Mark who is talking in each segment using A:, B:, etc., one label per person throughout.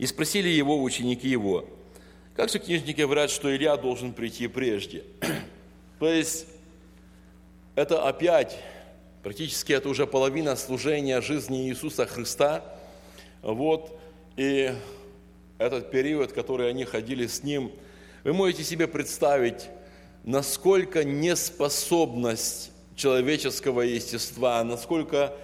A: И спросили его ученики его: как же книжники говорят, что Илья должен прийти прежде? То есть это опять, практически это уже половина служения жизни Иисуса Христа. Вот, и этот период, который они ходили с Ним, вы можете себе представить, насколько неспособность человеческого естества, насколько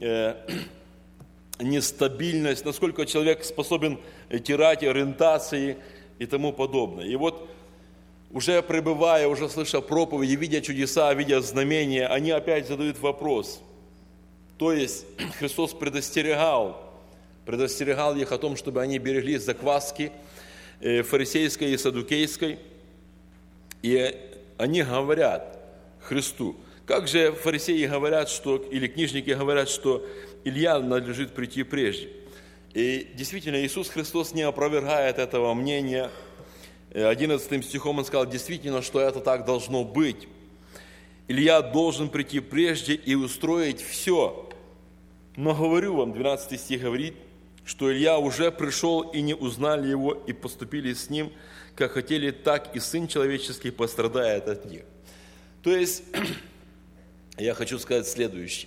A: нестабильность, насколько человек способен терять ориентации и тому подобное. И вот уже пребывая, уже слыша проповеди, видя чудеса, видя знамения, они опять задают вопрос. То есть Христос предостерегал их о том, чтобы они береглись закваски фарисейской и саддукейской. И они говорят Христу: как же фарисеи говорят, или книжники говорят, что Илья надлежит прийти прежде. И действительно, Иисус Христос не опровергает этого мнения. 11 стихом Он сказал действительно, что это так должно быть. Илья должен прийти прежде и устроить все. Но говорю вам, 12 стих говорит, что Илья уже пришел, и не узнали его, и поступили с ним, как хотели, так и Сын Человеческий пострадает от них. То есть, я хочу сказать следующее.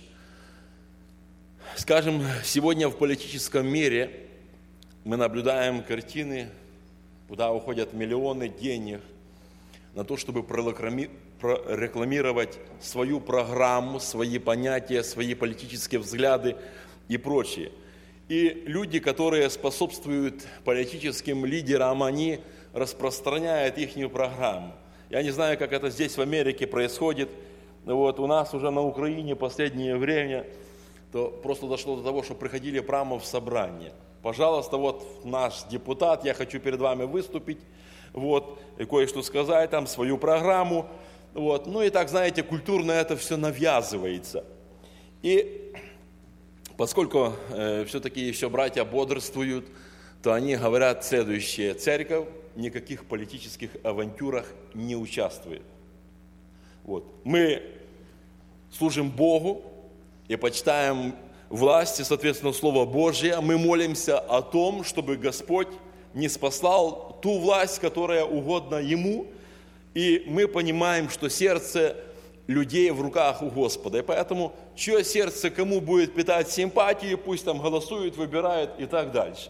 A: Скажем, сегодня в политическом мире мы наблюдаем картины, куда уходят миллионы денег на то, чтобы прорекламировать свою программу, свои понятия, свои политические взгляды и прочее. И люди, которые способствуют политическим лидерам, они распространяют их программу. Я не знаю, как это здесь в Америке происходит. Вот, у нас уже на Украине последнее время то просто дошло до того, что приходили прямо в собрание. Пожалуйста, вот наш депутат, я хочу перед вами выступить, вот, и кое-что сказать, там, свою программу. Вот. Ну и так, знаете, культурно это все навязывается. И поскольку все-таки еще братья бодрствуют, то они говорят следующее: церковь в никаких политических авантюрах не участвует. Вот. Мы служим Богу и почитаем власти, соответственно, Слово Божье. Мы молимся о том, чтобы Господь не спасал ту власть, которая угодна Ему. И мы понимаем, что сердце людей в руках у Господа. И поэтому, чье сердце кому будет питать симпатии, пусть там голосует, выбирает и так дальше.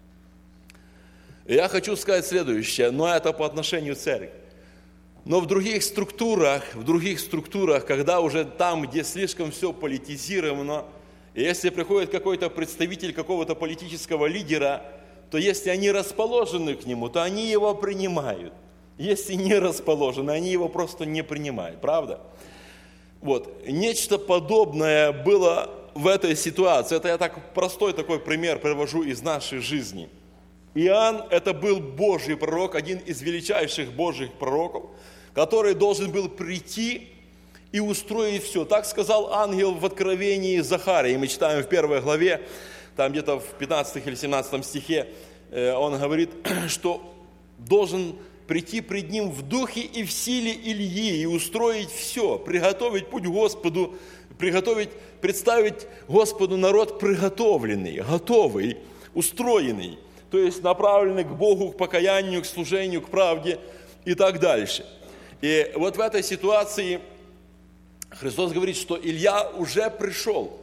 A: И я хочу сказать следующее, но это по отношению к церкви. Но в других структурах, когда уже там, где слишком все политизировано, и если приходит какой-то представитель какого-то политического лидера, то если они расположены к нему, то они его принимают. Если не расположены, они его просто не принимают, правда? Вот. Нечто подобное было в этой ситуации. Это я так простой такой пример привожу из нашей жизни. Иоанн – это был Божий пророк, один из величайших Божьих пророков, который должен был прийти и устроить все. Так сказал ангел в Откровении Захарии. Мы читаем в 1 главе, там где-то в 15 или 17 стихе, он говорит, что должен прийти пред ним в духе и в силе Ильи и устроить все, приготовить путь Господу, представить Господу народ приготовленный, готовый, устроенный, то есть направленный к Богу, к покаянию, к служению, к правде и так дальше. И вот в этой ситуации Христос говорит, что Илья уже пришел.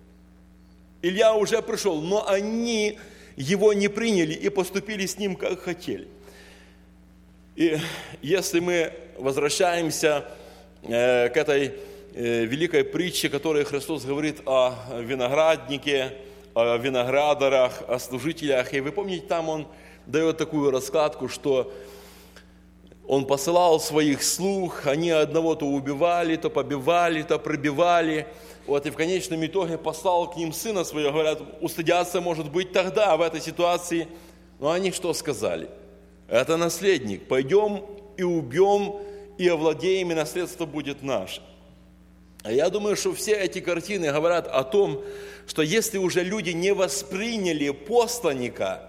A: Илья уже пришел, но они его не приняли и поступили с ним, как хотели. И если мы возвращаемся к этой великой притче, которой Христос говорит о винограднике, о виноградарах, о служителях, и вы помните, там он дает такую раскладку, что он посылал своих слуг, они одного то убивали, то побивали, то пробивали. Вот, и в конечном итоге послал к ним сына своего, говорят, устыдятся, может быть, тогда, в этой ситуации. Но они что сказали? Это наследник, пойдем и убьем, и овладеем, и наследство будет наше. А я думаю, что все эти картины говорят о том, что если уже люди не восприняли посланного,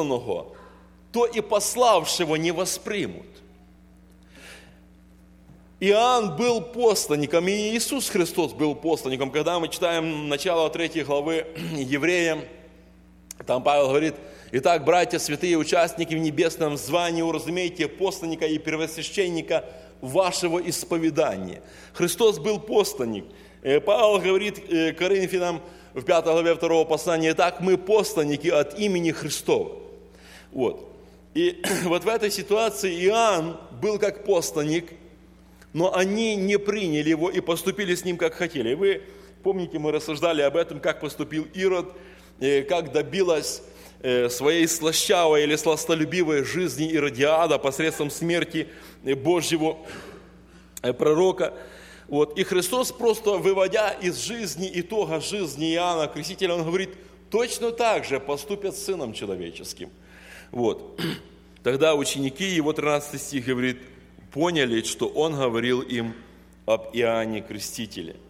A: то и пославшего не воспримут. Иоанн был посланником, и Иисус Христос был посланником. Когда мы читаем начало 3 главы Евреям, там Павел говорит: «Итак, братья святые, участники в небесном звании, уразумейте посланника и первосвященника вашего исповедания». Христос был посланник. Павел говорит Коринфянам в 5 главе 2 послания: «Итак, мы посланники от имени Христова». Вот. И вот в этой ситуации Иоанн был как посланник, но они не приняли его и поступили с ним, как хотели. Вы помните, мы рассуждали об этом, как поступил Ирод, как добилась своей слащавой или сластолюбивой жизни Иродиада посредством смерти Божьего пророка. Вот. И Христос, просто выводя из жизни, итога жизни Иоанна Крестителя, Он говорит: точно так же поступят с Сыном Человеческим. Вот. Тогда ученики Его, 13 стих говорит, поняли, что Он говорил им об Иоанне Крестителе.